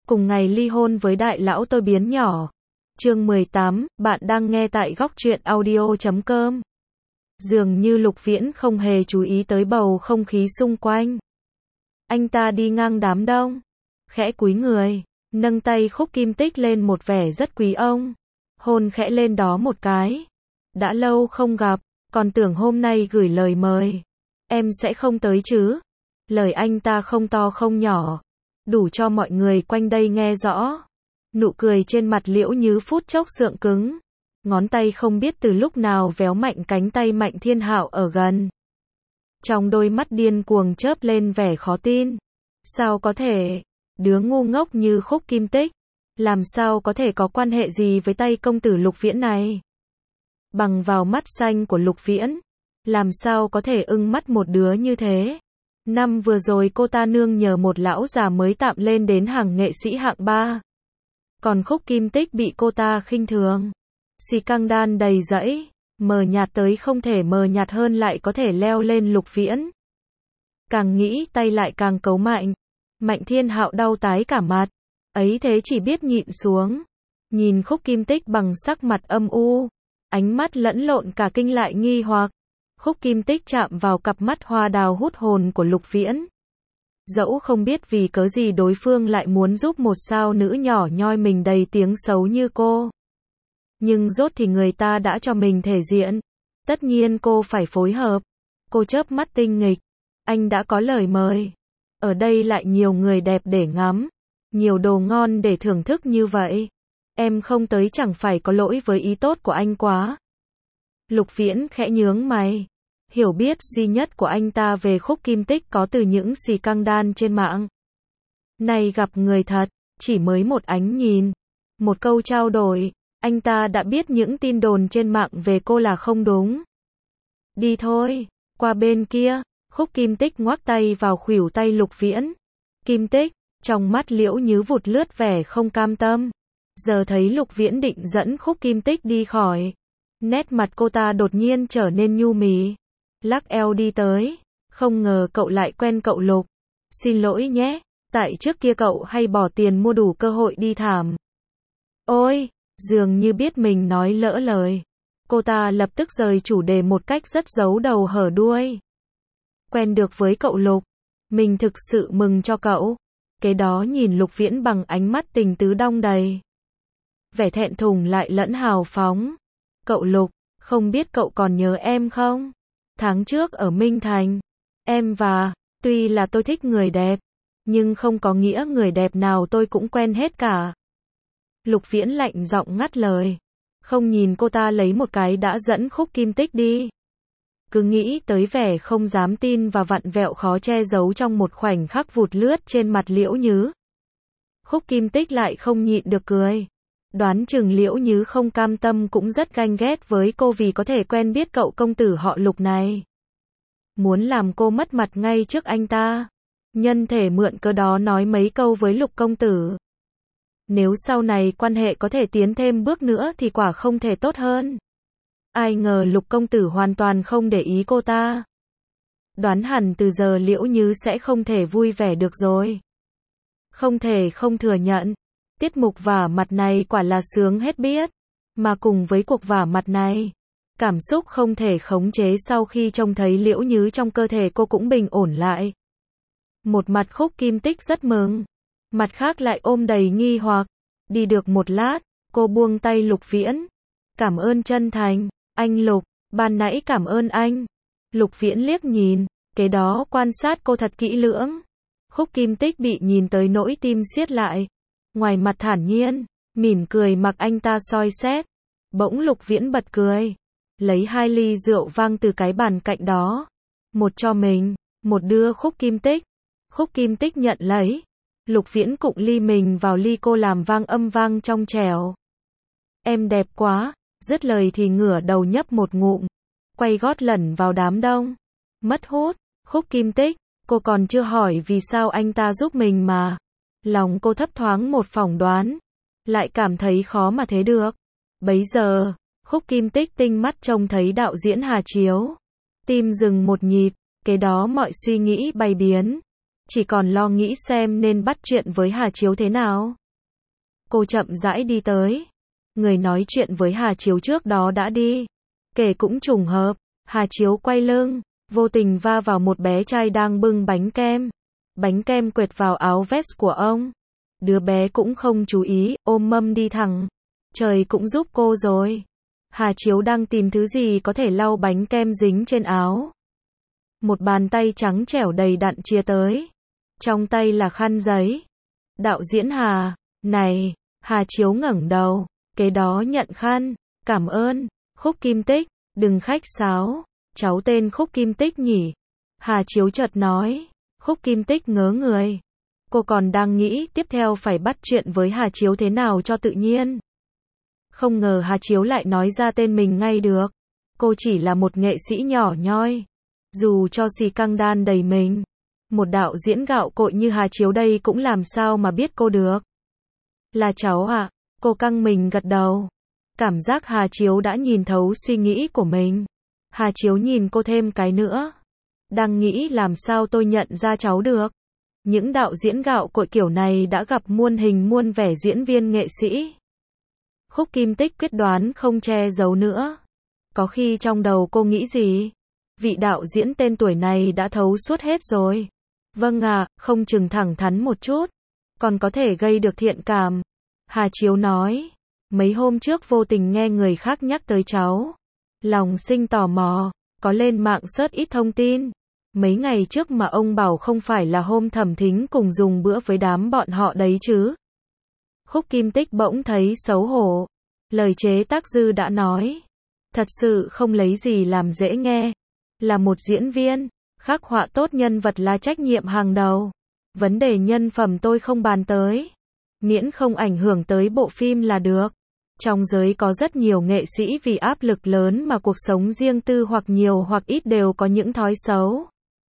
cùng ngày ly hôn với đại lão tôi biến nhỏ. Chương 18, bạn đang nghe tại góc truyện audio.com. Dường như Lục Viễn không hề chú ý tới bầu không khí xung quanh. Anh ta đi ngang đám đông, khẽ cúi người, nâng tay Khúc Kim Tích lên một vẻ rất quý ông, hôn khẽ lên đó một cái. Đã lâu không gặp, còn tưởng hôm nay gửi lời mời, em sẽ không tới chứ? Lời anh ta không to không nhỏ, đủ cho mọi người quanh đây nghe rõ. Nụ cười trên mặt Liễu Nhứ phút chốc sượng cứng, ngón tay không biết từ lúc nào véo mạnh cánh tay Mạnh Thiên Hạo ở gần. Trong đôi mắt điên cuồng chớp lên vẻ khó tin. Sao có thể? Đứa ngu ngốc như Khúc Kim Tích, làm sao có thể có quan hệ gì với tay công tử Lục Viễn này? Bằng vào mắt xanh của Lục Viễn, làm sao có thể ưng mắt một đứa như thế? Năm vừa rồi cô ta nương nhờ một lão già mới tạm lên đến hàng nghệ sĩ hạng 3. Còn Khúc Kim Tích bị cô ta khinh thường. Xì căng đan đầy rẫy, mờ nhạt tới không thể mờ nhạt hơn lại có thể leo lên Lục Viễn. Càng nghĩ tay lại càng cấu mạnh. Mạnh Thiên Hạo đau tái cả mặt. Ấy thế chỉ biết nhịn xuống. Nhìn Khúc Kim Tích bằng sắc mặt âm u. Ánh mắt lẫn lộn cả kinh lại nghi hoặc. Khúc Kim Tích chạm vào cặp mắt hoa đào hút hồn của Lục Viễn. Dẫu không biết vì cớ gì đối phương lại muốn giúp một sao nữ nhỏ nhoi mình đầy tiếng xấu như cô. Nhưng rốt thì người ta đã cho mình thể diện. Tất nhiên cô phải phối hợp. Cô chớp mắt tinh nghịch. Anh đã có lời mời. Ở đây lại nhiều người đẹp để ngắm. Nhiều đồ ngon để thưởng thức như vậy. Em không tới chẳng phải có lỗi với ý tốt của anh quá. Lục Viễn khẽ nhướng mày. Hiểu biết duy nhất của anh ta về Khúc Kim Tích có từ những xì căng đan trên mạng. Này gặp người thật, chỉ mới một ánh nhìn, một câu trao đổi, anh ta đã biết những tin đồn trên mạng về cô là không đúng. Đi thôi, qua bên kia. Khúc Kim Tích ngoắc tay vào khuỷu tay Lục Viễn. Kim Tích, trong mắt Liễu Nhứ vụt lướt vẻ không cam tâm. Giờ thấy Lục Viễn định dẫn Khúc Kim Tích đi khỏi. Nét mặt cô ta đột nhiên trở nên nhu mì. Lắc eo đi tới. Không ngờ cậu lại quen cậu Lục. Xin lỗi nhé, tại trước kia cậu hay bỏ tiền mua đủ cơ hội đi thảm. Ôi, dường như biết mình nói lỡ lời. Cô ta lập tức rời chủ đề một cách rất giấu đầu hở đuôi. Quen được với cậu Lục. Mình thực sự mừng cho cậu. Kế đó nhìn Lục Viễn bằng ánh mắt tình tứ đong đầy. Vẻ thẹn thùng lại lẫn hào phóng. Cậu Lục, không biết cậu còn nhớ em không? Tháng trước ở Minh Thành, tuy là tôi thích người đẹp, nhưng không có nghĩa người đẹp nào tôi cũng quen hết cả. Lục Viễn lạnh giọng ngắt lời. Không nhìn cô ta lấy một cái đã dẫn Khúc Kim Tích đi. Cứ nghĩ tới vẻ không dám tin và vặn vẹo khó che giấu trong một khoảnh khắc vụt lướt trên mặt Liễu Nhứ. Khúc Kim Tích lại không nhịn được cười. Đoán chừng Liễu Nhứ không cam tâm cũng rất ganh ghét với cô vì có thể quen biết cậu công tử họ Lục này. Muốn làm cô mất mặt ngay trước anh ta. Nhân thể mượn cớ đó nói mấy câu với Lục công tử. Nếu sau này quan hệ có thể tiến thêm bước nữa thì quả không thể tốt hơn. Ai ngờ Lục công tử hoàn toàn không để ý cô ta. Đoán hẳn từ giờ Liễu Nhứ sẽ không thể vui vẻ được rồi. Không thể không thừa nhận. Tiết mục vả mặt này quả là sướng hết biết. Mà cùng với cuộc vả mặt này, cảm xúc không thể khống chế sau khi trông thấy Liễu Nhứ trong cơ thể cô cũng bình ổn lại. Một mặt Khúc Kim Tích rất mừng, mặt khác lại ôm đầy nghi hoặc. Đi được một lát, cô buông tay Lục Viễn. Cảm ơn chân thành, anh Lục, ban nãy cảm ơn anh. Lục Viễn liếc nhìn, kế đó quan sát cô thật kỹ lưỡng. Khúc Kim Tích bị nhìn tới nỗi tim siết lại. Ngoài mặt thản nhiên, mỉm cười mặc anh ta soi xét. Bỗng Lục Viễn bật cười. Lấy 2 ly rượu vang từ cái bàn cạnh đó. Một cho mình, một đưa Khúc Kim Tích. Khúc Kim Tích nhận lấy. Lục Viễn cụng ly mình vào ly cô làm vang âm vang trong trẻo. Em đẹp quá. Dứt lời thì ngửa đầu nhấp một ngụm. Quay gót lẩn vào đám đông. Mất hút. Khúc Kim Tích, cô còn chưa hỏi vì sao anh ta giúp mình mà. Lòng cô thấp thoáng một phỏng đoán. Lại cảm thấy khó mà thế được. Bấy giờ, Khúc Kim Tích tinh mắt trông thấy đạo diễn Hà Chiếu. Tim dừng một nhịp, kế đó mọi suy nghĩ bay biến. Chỉ còn lo nghĩ xem nên bắt chuyện với Hà Chiếu thế nào. Cô chậm rãi đi tới. Người nói chuyện với Hà Chiếu trước đó đã đi. Kể cũng trùng hợp, Hà Chiếu quay lưng, vô tình va vào một bé trai đang bưng bánh kem. Bánh kem quệt vào áo vest của ông. Đứa bé cũng không chú ý, ôm mâm đi thẳng. Trời cũng giúp cô rồi. Hà Chiếu đang tìm thứ gì có thể lau bánh kem dính trên áo. Một bàn tay trắng trẻo đầy đặn chia tới. Trong tay là khăn giấy. Đạo diễn Hà, này, Hà Chiếu ngẩng đầu, kế đó nhận khăn, cảm ơn, Khúc Kim Tích, đừng khách sáo, cháu tên Khúc Kim Tích nhỉ? Hà Chiếu chợt nói, Khúc Kim Tích ngớ người. Cô còn đang nghĩ tiếp theo phải bắt chuyện với Hà Chiếu thế nào cho tự nhiên. Không ngờ Hà Chiếu lại nói ra tên mình ngay được. Cô chỉ là một nghệ sĩ nhỏ nhoi. Dù cho xì căng đan đầy mình. Một đạo diễn gạo cội như Hà Chiếu đây cũng làm sao mà biết cô được. Là cháu à? Cô căng mình gật đầu. Cảm giác Hà Chiếu đã nhìn thấu suy nghĩ của mình. Hà Chiếu nhìn cô thêm cái nữa. Đang nghĩ làm sao tôi nhận ra cháu được. Những đạo diễn gạo cội kiểu này đã gặp muôn hình muôn vẻ diễn viên nghệ sĩ. Khúc Kim Tích quyết đoán không che giấu nữa. Có khi trong đầu cô nghĩ gì? Vị đạo diễn tên tuổi này đã thấu suốt hết rồi. Vâng ạ, không chừng thẳng thắn một chút. Còn có thể gây được thiện cảm. Hà Chiếu nói. Mấy hôm trước vô tình nghe người khác nhắc tới cháu. Lòng sinh tò mò. Có lên mạng search ít thông tin. Mấy ngày trước mà ông bảo không phải là hôm Thẩm Thính cùng dùng bữa với đám bọn họ đấy chứ. Khúc Kim Tích bỗng thấy xấu hổ. Lời chế tác dư đã nói. Thật sự không lấy gì làm dễ nghe. Là một diễn viên, khắc họa tốt nhân vật là trách nhiệm hàng đầu. Vấn đề nhân phẩm tôi không bàn tới. Miễn không ảnh hưởng tới bộ phim là được. Trong giới có rất nhiều nghệ sĩ vì áp lực lớn mà cuộc sống riêng tư hoặc nhiều hoặc ít đều có những thói xấu.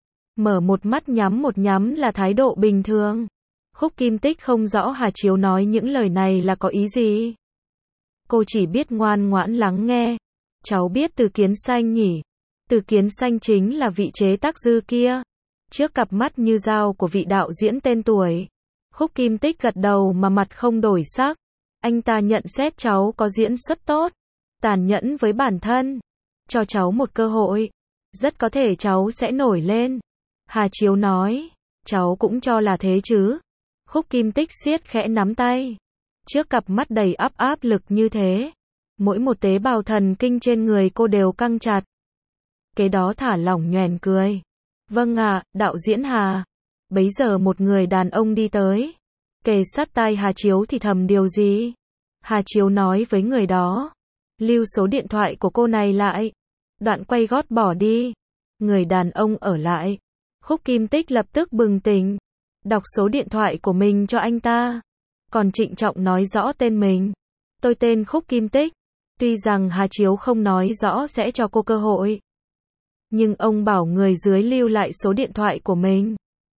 Mở một mắt nhắm một nhắm là thái độ bình thường. Khúc Kim Tích không rõ Hà Chiếu nói những lời này là có ý gì. Cô chỉ biết ngoan ngoãn lắng nghe. Cháu biết Từ Kiến Xanh nhỉ? Từ Kiến Xanh chính là vị chế tác dư kia. Trước cặp mắt như dao của vị đạo diễn tên tuổi. Khúc Kim Tích gật đầu mà mặt không đổi sắc. Anh ta nhận xét cháu có diễn xuất tốt. Tàn nhẫn với bản thân. Cho cháu một cơ hội. Rất có thể cháu sẽ nổi lên. Hà Chiếu nói. Cháu cũng cho là thế chứ. Khúc Kim Tích siết khẽ nắm tay. Trước cặp mắt đầy áp lực như thế. Mỗi một tế bào thần kinh trên người cô đều căng chặt. Kế đó thả lỏng nhoẻn cười. Vâng ạ, đạo diễn Hà. Bấy giờ một người đàn ông đi tới. Kề sát tai Hà Chiếu thì thầm điều gì. Hà Chiếu nói với người đó. Lưu số điện thoại của cô này lại. Đoạn quay gót bỏ đi. Người đàn ông ở lại. Khúc Kim Tích lập tức bừng tỉnh. Đọc số điện thoại của mình cho anh ta. Còn trịnh trọng nói rõ tên mình. Tôi tên Khúc Kim Tích. Tuy rằng Hà Chiếu không nói rõ sẽ cho cô cơ hội. Nhưng ông bảo người dưới lưu lại số điện thoại của mình.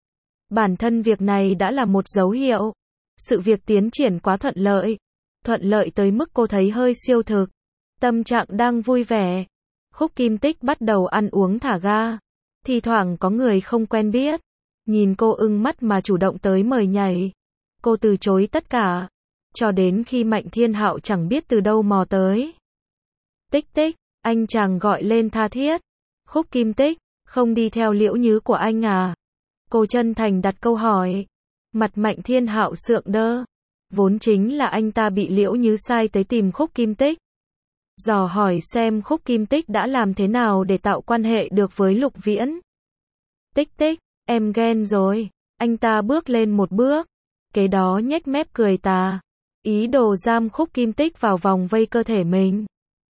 Bản thân việc này đã là một dấu hiệu. Sự việc tiến triển quá thuận lợi. Thuận lợi tới mức cô thấy hơi siêu thực. Tâm trạng đang vui vẻ. Khúc Kim Tích bắt đầu ăn uống thả ga. Thì thoảng có người không quen biết. Nhìn cô ưng mắt mà chủ động tới mời nhảy. Cô từ chối tất cả. Cho đến khi Mạnh Thiên Hạo chẳng biết từ đâu mò tới. Tích tích, anh chàng gọi lên tha thiết. Khúc Kim Tích, không đi theo Liễu Nhứ của anh à? Cô chân thành đặt câu hỏi. Mặt Mạnh Thiên Hạo sượng đơ. Vốn chính là anh ta bị Liễu Nhứ sai tới tìm Khúc Kim Tích. Dò hỏi xem Khúc Kim Tích đã làm thế nào để tạo quan hệ được với Lục Viễn. Tích tích, em ghen rồi. Anh ta bước lên một bước. Kế đó nhếch mép cười tà. Ý đồ giam Khúc Kim Tích vào vòng vây cơ thể mình.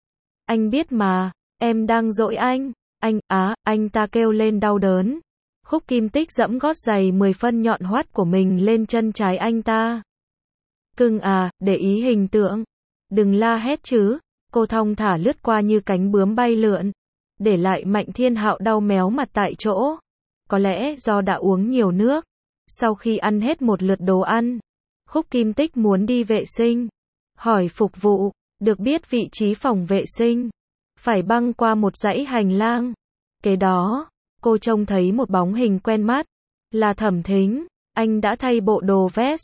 Anh biết mà, em đang dỗi anh. Anh ta kêu lên đau đớn. Khúc Kim Tích giẫm gót giày 10 phân nhọn hoắt của mình lên chân trái anh ta. Cưng à, để ý hình tượng. Đừng la hét chứ. Cô thong thả lướt qua như cánh bướm bay lượn. Để lại Mạnh Thiên Hạo đau méo mặt tại chỗ. Có lẽ do đã uống nhiều nước. Sau khi ăn hết một lượt đồ ăn, Khúc Kim Tích muốn đi vệ sinh. Hỏi phục vụ, được biết vị trí phòng vệ sinh. Phải băng qua một dãy hành lang. Kế đó, cô trông thấy một bóng hình quen mắt. Là Thẩm Thính. Anh đã thay bộ đồ vest.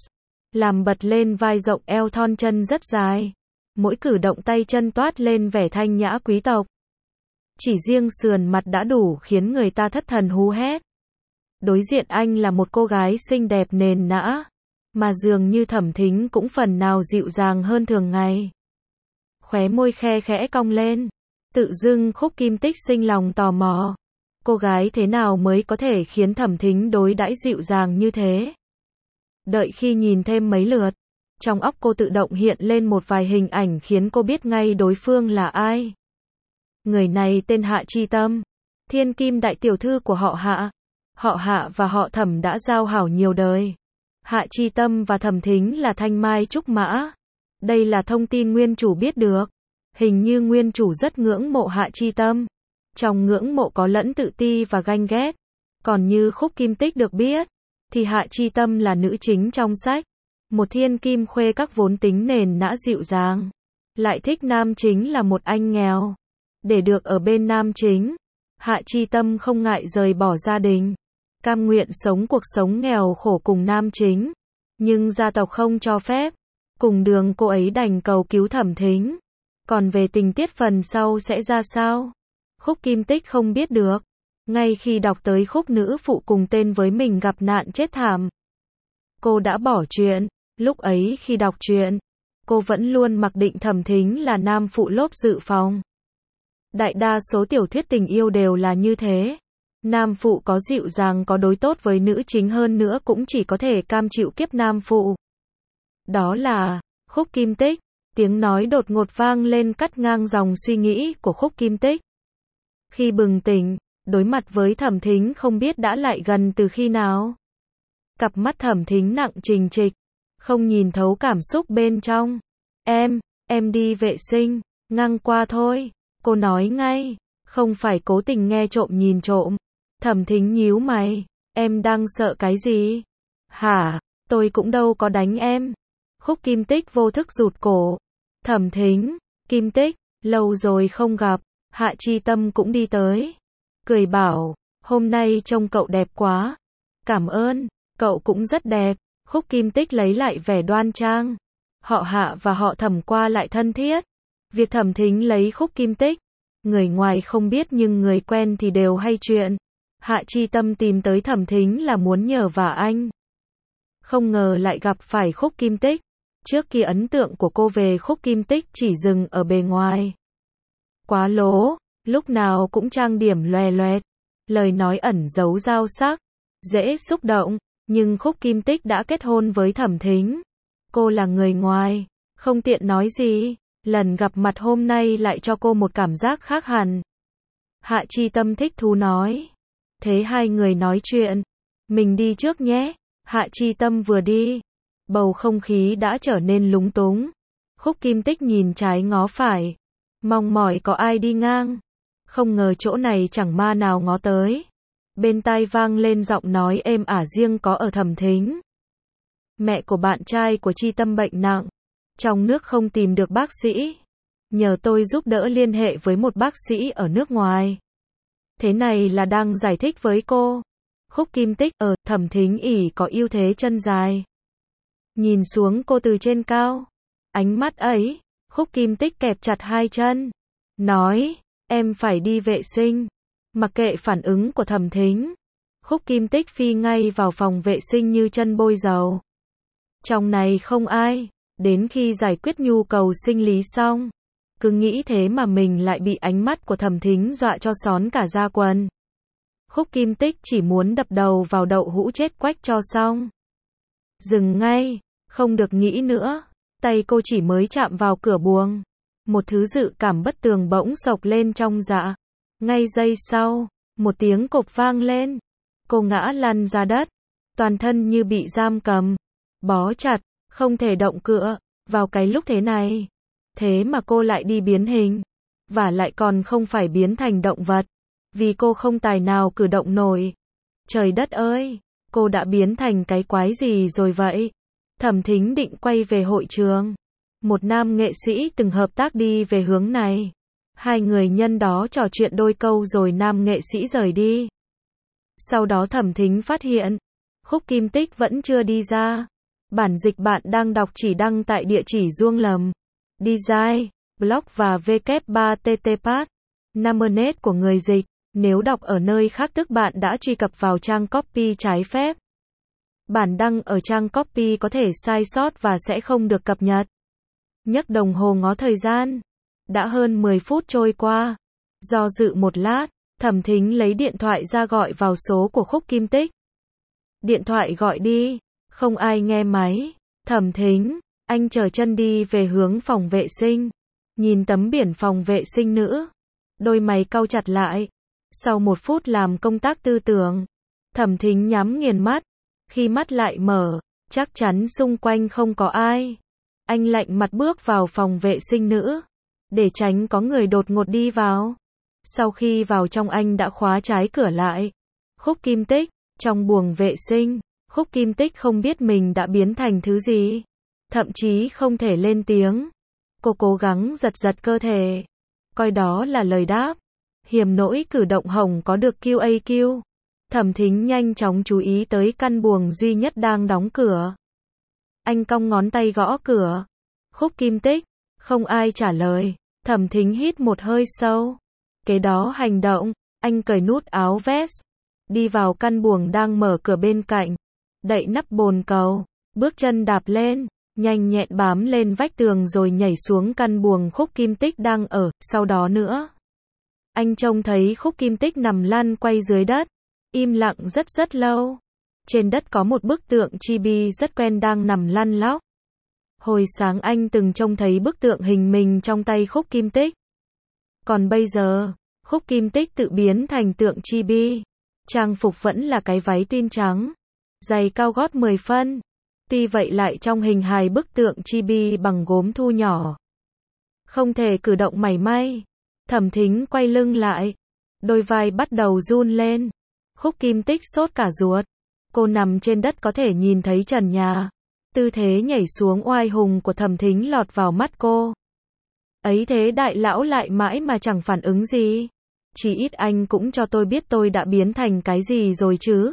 làm bật lên vai rộng eo thon chân rất dài. Mỗi cử động tay chân toát lên vẻ thanh nhã quý tộc. Chỉ riêng sườn mặt đã đủ khiến người ta thất thần hú hét. Đối diện anh là một cô gái xinh đẹp nền nã, mà dường như Thẩm Thính cũng phần nào dịu dàng hơn thường ngày. Khóe môi khe khẽ cong lên, tự dưng Khúc Kim Tích sinh lòng tò mò. Cô gái thế nào mới có thể khiến Thẩm Thính đối đãi dịu dàng như thế? Đợi khi nhìn thêm mấy lượt, trong óc cô tự động hiện lên một vài hình ảnh khiến cô biết ngay đối phương là ai. Người này tên Hạ Chi Tâm, thiên kim đại tiểu thư của họ Hạ. Họ Hạ và họ Thẩm đã giao hảo nhiều đời. Hạ Chi Tâm và Thẩm Thính là thanh mai trúc mã. Đây là thông tin nguyên chủ biết được. Hình như nguyên chủ rất ngưỡng mộ Hạ Chi Tâm. Trong ngưỡng mộ có lẫn tự ti và ganh ghét. Còn như Khúc Kim Tích được biết, thì Hạ Chi Tâm là nữ chính trong sách. Một thiên kim khuê các vốn tính nền nã dịu dàng. Lại thích nam chính là một anh nghèo. Để được ở bên nam chính, Hạ Chi Tâm không ngại rời bỏ gia đình. Cam nguyện sống cuộc sống nghèo khổ cùng nam chính. Nhưng gia tộc không cho phép. Cùng đường cô ấy đành cầu cứu Thẩm Thính. Còn về tình tiết phần sau sẽ ra sao? Khúc Kim Tích không biết được. Ngay khi đọc tới khúc nữ phụ cùng tên với mình gặp nạn chết thảm, cô đã bỏ chuyện. Lúc ấy khi đọc truyện, cô vẫn luôn mặc định Thẩm Thính là nam phụ lốp dự phòng. Đại đa số tiểu thuyết tình yêu đều là như thế. Nam phụ có dịu dàng có đối tốt với nữ chính hơn nữa cũng chỉ có thể cam chịu kiếp nam phụ. Đó là Khúc Kim Tích. Tiếng nói đột ngột vang lên cắt ngang dòng suy nghĩ của Khúc Kim Tích. Khi bừng tỉnh, đối mặt với Thẩm Thính không biết đã lại gần từ khi nào. Cặp mắt Thẩm Thính nặng trịch trịch, không nhìn thấu cảm xúc bên trong. Em đi vệ sinh, ngang qua thôi. Cô nói ngay, không phải cố tình nghe trộm nhìn trộm. Thẩm Thính nhíu mày, em đang sợ cái gì? Hả, tôi cũng đâu có đánh em. Khúc Kim Tích vô thức rụt cổ. Thẩm Thính, Kim Tích, lâu rồi không gặp. Hạ Chi Tâm cũng đi tới. Cười bảo, hôm nay trông cậu đẹp quá. Cảm ơn, cậu cũng rất đẹp. Khúc Kim Tích lấy lại vẻ đoan trang. Họ Hạ và họ Thẩm qua lại thân thiết. Việc Thẩm Thính lấy Khúc Kim Tích, người ngoài không biết nhưng người quen thì đều hay chuyện. Hạ Chi Tâm tìm tới Thẩm Thính là muốn nhờ vả anh. Không ngờ lại gặp phải Khúc Kim Tích. Trước kia ấn tượng của cô về Khúc Kim Tích chỉ dừng ở bề ngoài. Quá lố, lúc nào cũng trang điểm loè loẹt, lời nói ẩn giấu dao sắc, dễ xúc động, nhưng Khúc Kim Tích đã kết hôn với Thẩm Thính. Cô là người ngoài, không tiện nói gì, lần gặp mặt hôm nay lại cho cô một cảm giác khác hẳn. Hạ Chi Tâm thích thú nói. Thế hai người nói chuyện, mình đi trước nhé. Hạ Chi Tâm vừa đi, bầu không khí đã trở nên lúng túng. Khúc Kim Tích nhìn trái ngó phải, mong mỏi có ai đi ngang. Không ngờ chỗ này chẳng ma nào ngó tới. Bên tai vang lên giọng nói êm ả riêng có ở Thẩm Thính. Mẹ của bạn trai của Chi Tâm bệnh nặng, trong nước không tìm được bác sĩ. Nhờ tôi giúp đỡ liên hệ với một bác sĩ ở nước ngoài. Thế này là đang giải thích với cô. Khúc Kim Tích, Thẩm Thính ỉ có ưu thế chân dài. Nhìn xuống cô từ trên cao. Ánh mắt ấy, Khúc Kim Tích kẹp chặt hai chân. Nói, em phải đi vệ sinh. Mặc kệ phản ứng của Thẩm Thính, Khúc Kim Tích phi ngay vào phòng vệ sinh như chân bôi dầu. Trong này không ai. Đến khi giải quyết nhu cầu sinh lý xong, cứ nghĩ thế mà mình lại bị ánh mắt của Thẩm Thính dọa cho xón cả da quần. Khúc Kim Tích chỉ muốn đập đầu vào đậu hũ chết quách cho xong. Dừng ngay, không được nghĩ nữa. Tay cô chỉ mới chạm vào cửa buồng, một thứ dự cảm bất tường bỗng xộc lên trong dạ. Ngay giây sau, một tiếng cộp vang lên. Cô ngã lăn ra đất, toàn thân như bị giam cầm, bó chặt, không thể động cựa. Vào cái lúc thế này, thế mà cô lại đi biến hình, và lại còn không phải biến thành động vật, vì cô không tài nào cử động nổi. Trời đất ơi, cô đã biến thành cái quái gì rồi vậy? Thẩm Thính định quay về hội trường. Một nam nghệ sĩ từng hợp tác đi về hướng này. Hai người nhân đó trò chuyện đôi câu rồi nam nghệ sĩ rời đi. Sau đó Thẩm Thính phát hiện, Khúc Kim Tích vẫn chưa đi ra. Bản dịch bạn đang đọc chỉ đăng tại địa chỉ Duong Lầm, Design, Blog và W3TTPath, Namernet của người dịch. Nếu đọc ở nơi khác tức bạn đã truy cập vào trang copy trái phép. Bản đăng ở trang copy có thể sai sót và sẽ không được cập nhật. Nhấc đồng hồ ngó thời gian. Đã hơn 10 phút trôi qua. Do dự một lát, Thẩm Thính lấy điện thoại ra gọi vào số của Khúc Kim Tích. Điện thoại gọi đi. Không ai nghe máy. Thẩm Thính, anh trở chân đi về hướng phòng vệ sinh. Nhìn tấm biển phòng vệ sinh nữ. Đôi mày cau chặt lại. Sau 1 phút làm công tác tư tưởng, Thẩm Thính nhắm nghiền mắt. Khi mắt lại mở, chắc chắn xung quanh không có ai. Anh lạnh mặt bước vào phòng vệ sinh nữ, để tránh có người đột ngột đi vào. Sau khi vào trong anh đã khóa trái cửa lại. Khúc Kim Tích, trong buồng vệ sinh, Khúc Kim Tích không biết mình đã biến thành thứ gì. Thậm chí không thể lên tiếng. Cô cố gắng giật giật cơ thể. Coi đó là lời đáp. Hiểm nỗi cử động hồng có được QAQ. Thẩm Thính nhanh chóng chú ý tới căn buồng duy nhất đang đóng cửa. Anh cong ngón tay gõ cửa. Khúc Kim Tích, không ai trả lời. Thẩm Thính hít một hơi sâu. Kế đó hành động, anh cởi nút áo vest. Đi vào căn buồng đang mở cửa bên cạnh. Đậy nắp bồn cầu. Bước chân đạp lên. Nhanh nhẹn bám lên vách tường rồi nhảy xuống căn buồng Khúc Kim Tích đang ở. Sau đó nữa. Anh trông thấy Khúc Kim Tích nằm lăn quay dưới đất. Im lặng rất lâu. Trên đất có một bức tượng chibi rất quen đang nằm lăn lóc. Hồi sáng anh từng trông thấy bức tượng hình mình trong tay Khúc Kim Tích. Còn bây giờ, Khúc Kim Tích tự biến thành tượng chibi. Trang phục vẫn là cái váy twin trắng. Giày cao gót 10 phân. Tuy vậy lại trong hình hài bức tượng chibi bằng gốm thu nhỏ. Không thể cử động mảy may. Thẩm Thính quay lưng lại. Đôi vai bắt đầu run lên. Khúc Kim Tích sốt cả ruột. Cô nằm trên đất có thể nhìn thấy trần nhà. Tư thế nhảy xuống oai hùng của Thẩm Thính lọt vào mắt cô. Ấy thế đại lão lại mãi mà chẳng phản ứng gì. Chỉ ít anh cũng cho tôi biết tôi đã biến thành cái gì rồi chứ.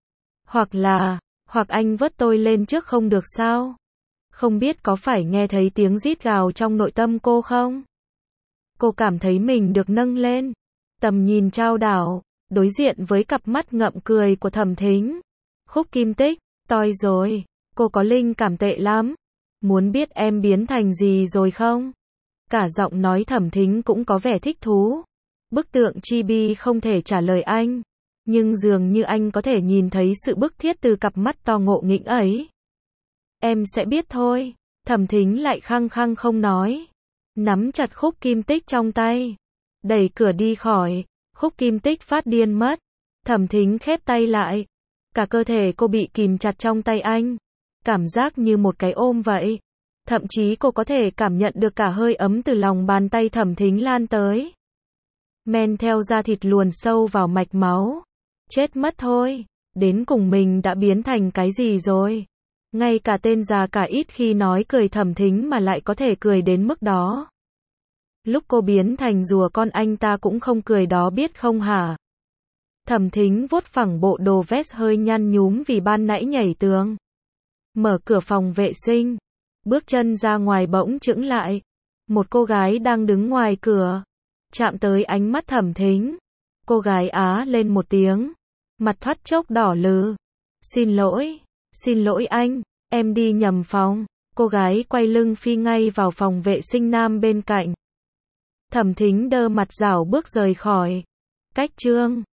Hoặc anh vớt tôi lên trước không được sao? Không biết có phải nghe thấy tiếng rít gào trong nội tâm cô không? Cô cảm thấy mình được nâng lên. Tầm nhìn trao đảo, đối diện với cặp mắt ngậm cười của Thẩm Thính. Khúc Kim Tích, toi rồi, cô có linh cảm tệ lắm. Muốn biết em biến thành gì rồi không? Cả giọng nói Thẩm Thính cũng có vẻ thích thú. Bức tượng chibi không thể trả lời anh. Nhưng dường như anh có thể nhìn thấy sự bức thiết từ cặp mắt to ngộ nghĩnh ấy. Em sẽ biết thôi. Thẩm Thính lại khăng khăng không nói. Nắm chặt Khúc Kim Tích trong tay. Đẩy cửa đi khỏi. Khúc Kim Tích phát điên mất. Thẩm Thính khép tay lại. Cả cơ thể cô bị kìm chặt trong tay anh. Cảm giác như một cái ôm vậy. Thậm chí cô có thể cảm nhận được cả hơi ấm từ lòng bàn tay Thẩm Thính lan tới. Men theo da thịt luồn sâu vào mạch máu. Chết mất thôi. Đến cùng mình đã biến thành cái gì rồi? Ngay cả tên già cả ít khi nói cười Thẩm Thính mà lại có thể cười đến mức đó. Lúc cô biến thành rùa con anh ta cũng không cười đó biết không hả? Thẩm Thính vuốt phẳng bộ đồ vest hơi nhăn nhúm vì ban nãy nhảy tường. Mở cửa phòng vệ sinh. Bước chân ra ngoài bỗng chững lại. Một cô gái đang đứng ngoài cửa. Chạm tới ánh mắt Thẩm Thính. Cô gái á lên một tiếng. Mặt thoát chốc đỏ lừ. Xin lỗi anh, em đi nhầm phòng. Cô gái quay lưng phi ngay vào phòng vệ sinh nam bên cạnh. Thẩm Thính đơ mặt rảo bước rời khỏi. Cách chương